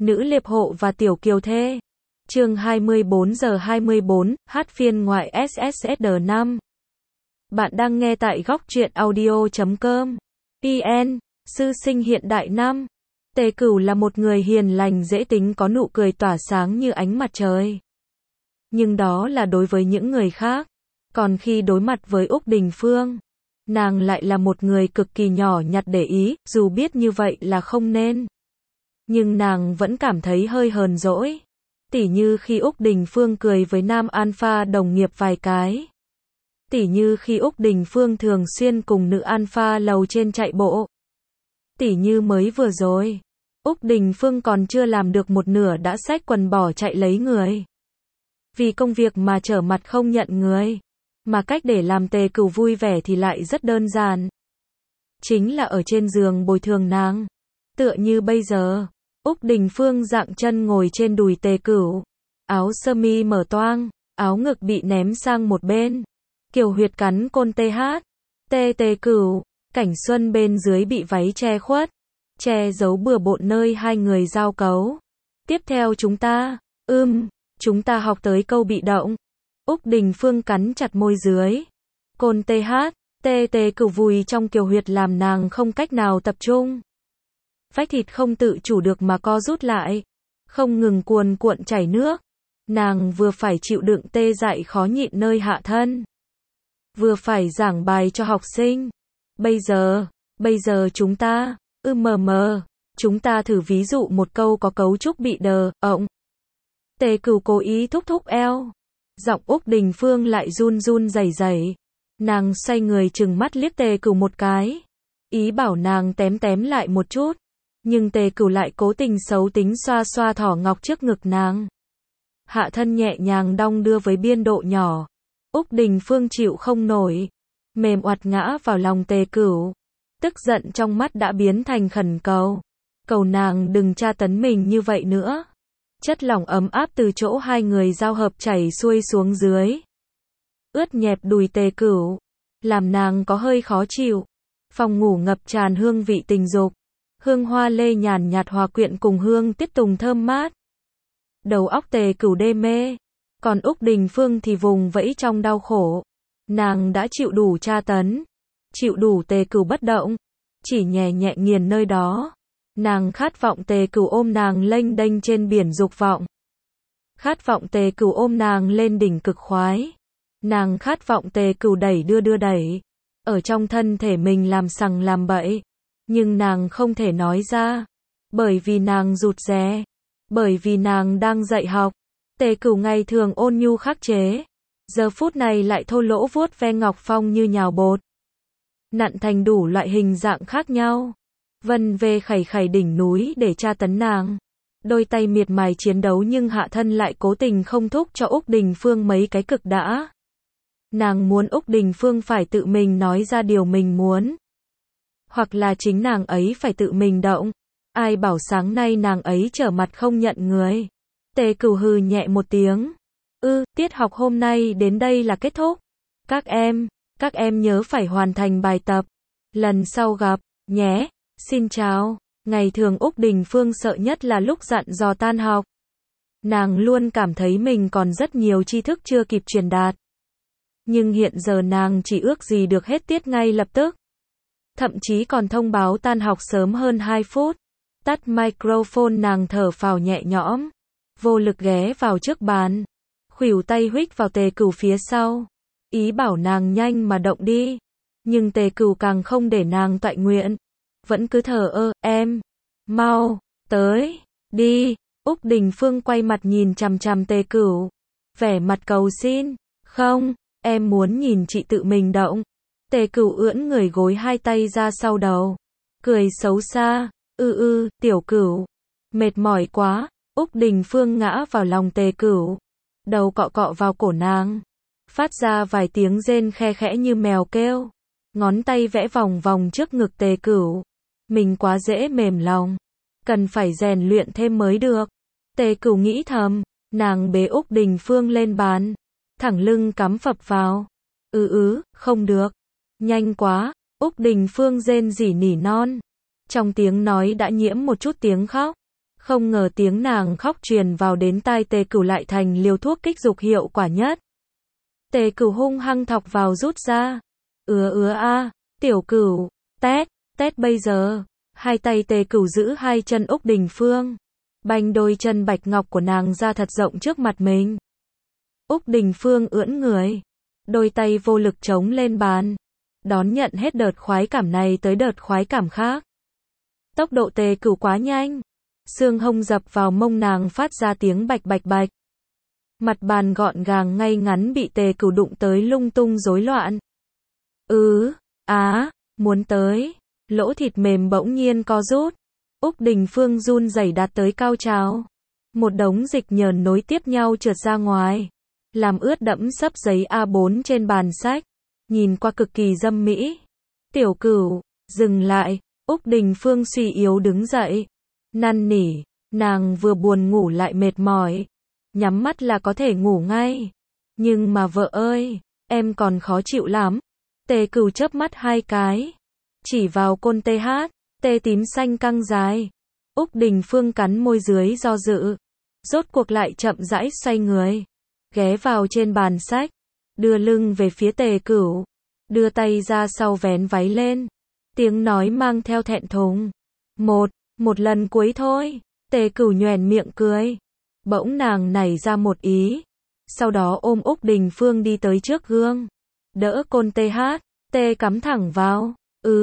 Nữ liệp hộ và tiểu kiều thê. Chương 24 giờ 24, hát phiên ngoại SSSD5. Bạn đang nghe tại góc truyện audio.com. PN, sư sinh hiện đại năm. Tề Cửu là một người hiền lành dễ tính có nụ cười tỏa sáng như ánh mặt trời. Nhưng đó là đối với những người khác. Còn khi đối mặt với Úc Đình Phương, nàng lại là một người cực kỳ nhỏ nhặt để ý, dù biết như vậy là không nên. Nhưng nàng vẫn cảm thấy hơi hờn dỗi. Tỉ như khi Úc Đình Phương cười với nam alpha đồng nghiệp vài cái. Tỉ như khi Úc Đình Phương thường xuyên cùng nữ alpha lầu trên chạy bộ. Tỉ như mới vừa rồi, Úc Đình Phương còn chưa làm được một nửa đã xách quần bỏ chạy lấy người. Vì công việc mà trở mặt không nhận người. Mà cách để làm Tề Cửu vui vẻ thì lại rất đơn giản. Chính là ở trên giường bồi thường nàng. Tựa như bây giờ, Úc Đình Phương dạng chân ngồi trên đùi Tề Cửu. Áo sơ mi mở toang, áo ngực bị ném sang một bên. Kiều huyệt cắn côn TH. Tề Cửu, cảnh xuân bên dưới bị váy che khuất. Che giấu bừa bộn nơi hai người giao cấu. Tiếp theo chúng ta học tới câu bị động. Úc Đình Phương cắn chặt môi dưới. Côn TH, Tề Cửu vùi trong kiều huyệt làm nàng không cách nào tập trung. Vách thịt không tự chủ được mà co rút lại. Không ngừng cuồn cuộn chảy nước. Nàng vừa phải chịu đựng tê dại khó nhịn nơi hạ thân. Vừa phải giảng bài cho học sinh. Bây giờ chúng ta, chúng ta thử ví dụ một câu có cấu trúc bị đờ, ộng. Tề Cửu cố ý thúc thúc eo. Giọng Úc Đình Phương lại run run rẩy rẩy. Nàng xoay người trừng mắt liếc Tề Cửu một cái. Ý bảo nàng tém lại một chút. Nhưng Tề Cửu lại cố tình xấu tính xoa xoa thỏ ngọc trước ngực nàng. Hạ thân nhẹ nhàng đong đưa với biên độ nhỏ. Úc Đình Phương chịu không nổi. Mềm oặt ngã vào lòng Tề Cửu. Tức giận trong mắt đã biến thành khẩn cầu. Cầu nàng đừng tra tấn mình như vậy nữa. Chất lỏng ấm áp từ chỗ hai người giao hợp chảy xuôi xuống dưới. Ướt nhẹp đùi Tề Cửu. Làm nàng có hơi khó chịu. Phòng ngủ ngập tràn hương vị tình dục. Hương hoa lê nhàn nhạt hòa quyện cùng hương tiết tùng thơm mát. Đầu óc Tề Cửu đê mê. Còn Úc Đình Phương thì vùng vẫy trong đau khổ. Nàng đã chịu đủ tra tấn. Chịu đủ Tề Cửu bất động. Chỉ nhẹ nhẹ nghiền nơi đó. Nàng khát vọng Tề Cửu ôm nàng lênh đênh trên biển dục vọng. Khát vọng Tề Cửu ôm nàng lên đỉnh cực khoái. Nàng khát vọng Tề Cửu đưa đẩy. Ở trong thân thể mình làm sằng làm bậy. Nhưng nàng không thể nói ra. Bởi vì nàng rụt rè. Bởi vì nàng đang dạy học. Tề Cửu ngày thường ôn nhu khắc chế. Giờ phút này lại thô lỗ vuốt ve ngọc phong như nhào bột. Nặn thành đủ loại hình dạng khác nhau. Vân về khẩy đỉnh núi để tra tấn nàng. Đôi tay miệt mài chiến đấu nhưng hạ thân lại cố tình không thúc cho Úc Đình Phương mấy cái cực đã. Nàng muốn Úc Đình Phương phải tự mình nói ra điều mình muốn. Hoặc là chính nàng ấy phải tự mình động. Ai bảo sáng nay nàng ấy trở mặt không nhận người. Tề Cửu hừ nhẹ một tiếng. Tiết học hôm nay đến đây là kết thúc. Các em nhớ phải hoàn thành bài tập. Lần sau gặp, nhé. Xin chào. Ngày thường Úc Đình Phương sợ nhất là lúc dặn dò tan học. Nàng luôn cảm thấy mình còn rất nhiều tri thức chưa kịp truyền đạt. Nhưng hiện giờ nàng chỉ ước gì được hết tiết ngay lập tức. Thậm chí còn thông báo tan học sớm hơn 2 phút. Tắt microphone nàng thở phào nhẹ nhõm. Vô lực ghé vào trước bàn. Khuỷu tay huých vào Tề Cửu phía sau. Ý bảo nàng nhanh mà động đi. Nhưng Tề Cửu càng không để nàng toại nguyện. Vẫn cứ thờ em. Mau, tới, đi. Úc Đình Phương quay mặt nhìn chằm chằm Tề Cửu. Vẻ mặt cầu xin. Không, em muốn nhìn chị tự mình động. Tề Cửu ưỡn người gối hai tay ra sau đầu. Cười xấu xa. Tiểu Cửu. Mệt mỏi quá. Úc Đình Phương ngã vào lòng Tề Cửu. Đầu cọ vào cổ nàng. Phát ra vài tiếng rên khe khẽ như mèo kêu. Ngón tay vẽ vòng vòng trước ngực Tề Cửu. Mình quá dễ mềm lòng. Cần phải rèn luyện thêm mới được. Tề Cửu nghĩ thầm. Nàng bế Úc Đình Phương lên bàn. Thẳng lưng cắm phập vào. Không được. Nhanh quá. Úc Đình Phương rên rỉ nỉ non. Trong tiếng nói đã nhiễm một chút tiếng khóc. Không ngờ tiếng nàng khóc truyền vào đến tai Tề Cửu lại thành liều thuốc kích dục hiệu quả nhất. Tề Cửu hung hăng thọc vào rút ra. A, tiểu Cửu, tét bây giờ. Hai tay Tề Cửu giữ hai chân Úc Đình Phương. Bành đôi chân bạch ngọc của nàng ra thật rộng trước mặt mình. Úc Đình Phương ưỡn người. Đôi tay vô lực chống lên bàn. Đón nhận hết đợt khoái cảm này tới đợt khoái cảm khác. Tốc độ Tề Cửu quá nhanh. Xương hông dập vào mông nàng phát ra tiếng bạch bạch bạch. Mặt bàn gọn gàng ngay ngắn bị Tề Cửu đụng tới lung tung rối loạn. Muốn tới. Lỗ thịt mềm bỗng nhiên co rút. Úc Đình Phương run rẩy đạt tới cao trào. Một đống dịch nhờn nối tiếp nhau trượt ra ngoài. Làm ướt đẫm sấp giấy A4 trên bàn sách. Nhìn qua cực kỳ dâm mỹ. Tiểu Cửu, dừng lại. Úc Đình Phương suy yếu đứng dậy. Năn nỉ, nàng vừa buồn ngủ lại mệt mỏi. Nhắm mắt là có thể ngủ ngay. Nhưng mà vợ ơi, em còn khó chịu lắm. Tề Cửu chớp mắt hai cái. Chỉ vào côn tê tím xanh căng dài. Úc Đình Phương cắn môi dưới do dự. Rốt cuộc lại chậm rãi xoay người. Ghé vào trên bàn sách. Đưa lưng về phía Tề Cửu. Đưa tay ra sau vén váy lên. Tiếng nói mang theo thẹn thùng. Một lần cuối thôi. Tề Cửu nhoẻn miệng cười. Bỗng nàng nảy ra một ý. Sau đó ôm Úc Đình Phương đi tới trước gương. Đỡ côn tê cắm thẳng vào.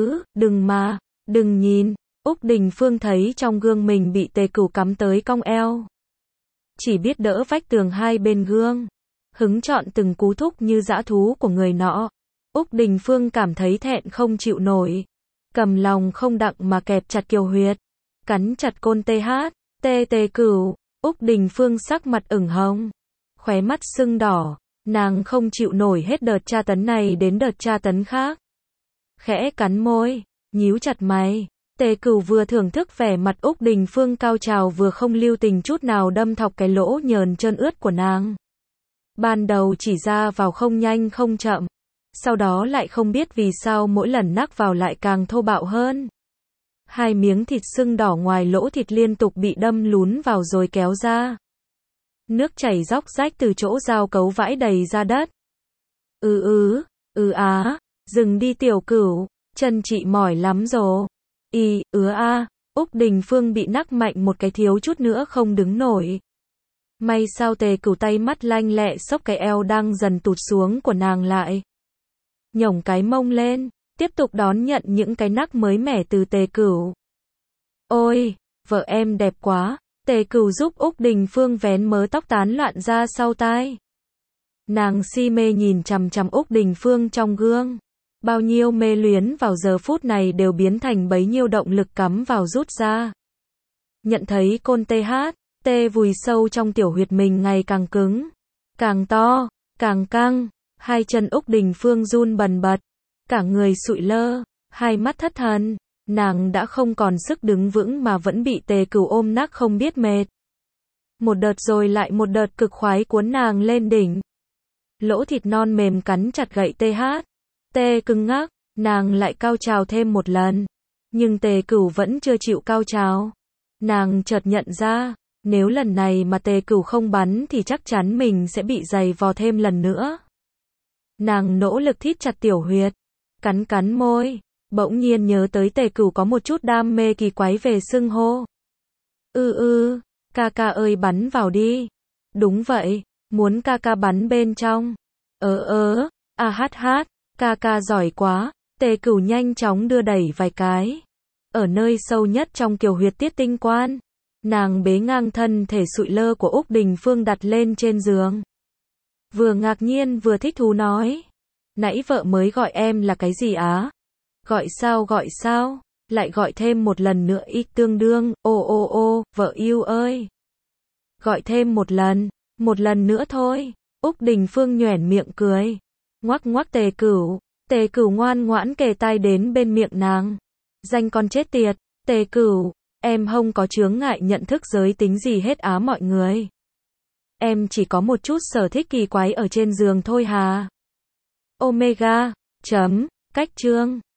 Đừng nhìn. Úc Đình Phương thấy trong gương mình bị Tề Cửu cắm tới cong eo. Chỉ biết đỡ vách tường hai bên gương. Hứng chọn từng cú thúc như dã thú của người nọ. Úc Đình Phương cảm thấy thẹn không chịu nổi. Cầm lòng không đặng mà kẹp chặt kiều huyệt. Cắn chặt côn Tề Cửu. Úc Đình Phương sắc mặt ửng hồng. Khóe mắt sưng đỏ. Nàng không chịu nổi hết đợt tra tấn này đến đợt tra tấn khác. Khẽ cắn môi. Nhíu chặt mày. Tề Cửu vừa thưởng thức vẻ mặt Úc Đình Phương cao trào vừa không lưu tình chút nào đâm thọc cái lỗ nhờn trơn ướt của nàng. Ban đầu chỉ ra vào không nhanh không chậm. Sau đó lại không biết vì sao mỗi lần nắc vào lại càng thô bạo hơn. Hai miếng thịt sưng đỏ ngoài lỗ thịt liên tục bị đâm lún vào rồi kéo ra. Nước chảy róc rách từ chỗ dao cấu vãi đầy ra đất. Dừng đi tiểu Cửu, chân chị mỏi lắm rồi. Úc Đình Phương bị nắc mạnh một cái thiếu chút nữa không đứng nổi. May sao Tề Cửu tay mắt lanh lẹ xốc cái eo đang dần tụt xuống của nàng lại. Nhổng cái mông lên, tiếp tục đón nhận những cái nắc mới mẻ từ Tề Cửu. Ôi, vợ em đẹp quá. Tề Cửu giúp Úc Đình Phương vén mớ tóc tán loạn ra sau tai. Nàng si mê nhìn chằm chằm Úc Đình Phương trong gương. Bao nhiêu mê luyến vào giờ phút này đều biến thành bấy nhiêu động lực cắm vào rút ra. Nhận thấy côn tê vùi sâu trong tiểu huyệt mình ngày càng cứng, càng to, càng căng. Hai chân Úc Đình Phương run bần bật, cả người sụi lơ, hai mắt thất thần. Nàng đã không còn sức đứng vững mà vẫn bị Tề Cửu ôm nắc không biết mệt. Một đợt rồi lại một đợt cực khoái cuốn nàng lên đỉnh. Lỗ thịt non mềm cắn chặt gậy tê cứng ngắc, nàng lại cao trào thêm một lần. Nhưng Tề Cửu vẫn chưa chịu cao trào. Nàng chợt nhận ra, nếu lần này mà Tề Cửu không bắn thì chắc chắn mình sẽ bị giày vò thêm lần nữa. Nàng nỗ lực thít chặt tiểu huyệt, cắn môi, bỗng nhiên nhớ tới Tề Cửu có một chút đam mê kỳ quái về xưng hô. Ca ơi bắn vào đi. Đúng vậy, muốn ca bắn bên trong. Ca giỏi quá. Tề Cửu nhanh chóng đưa đẩy vài cái. Ở nơi sâu nhất trong kiều huyệt tiết tinh quan, nàng bế ngang thân thể sụi lơ của Úc Đình Phương đặt lên trên giường. Vừa ngạc nhiên vừa thích thú nói. Nãy vợ mới gọi em là cái gì á? Gọi sao? Lại gọi thêm một lần nữa y tương đương, vợ yêu ơi. Gọi thêm một lần nữa thôi. Úc Đình Phương nhoẻn miệng cười. Ngoắc Tề Cửu ngoan ngoãn kề tai đến bên miệng nàng. Danh con chết tiệt, Tề Cửu, em không có chướng ngại nhận thức giới tính gì hết á mọi người. Em chỉ có một chút sở thích kỳ quái ở trên giường thôi hà. Omega. Cách chương